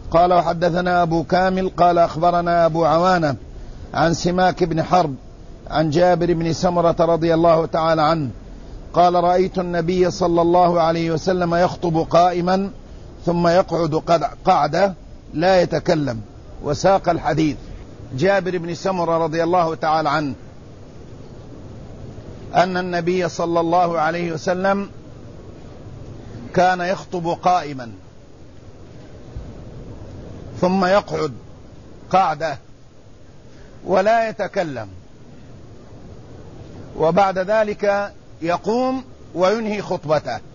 قال وحدثنا أبو كامل قال أخبرنا أبو عوانة عن سماك بن حرب عن جابر بن سمرة رضي الله تعالى عنه قال رأيت النبي صلى الله عليه وسلم يخطب قائما ثم يقعد قعدة لا يتكلم. وساق الحديث. جابر بن سمرة رضي الله تعالى عنه أن النبي صلى الله عليه وسلم كان يخطب قائما ثم يقعد قعدة ولا يتكلم، وبعد ذلك يقوم وينهي خطبته.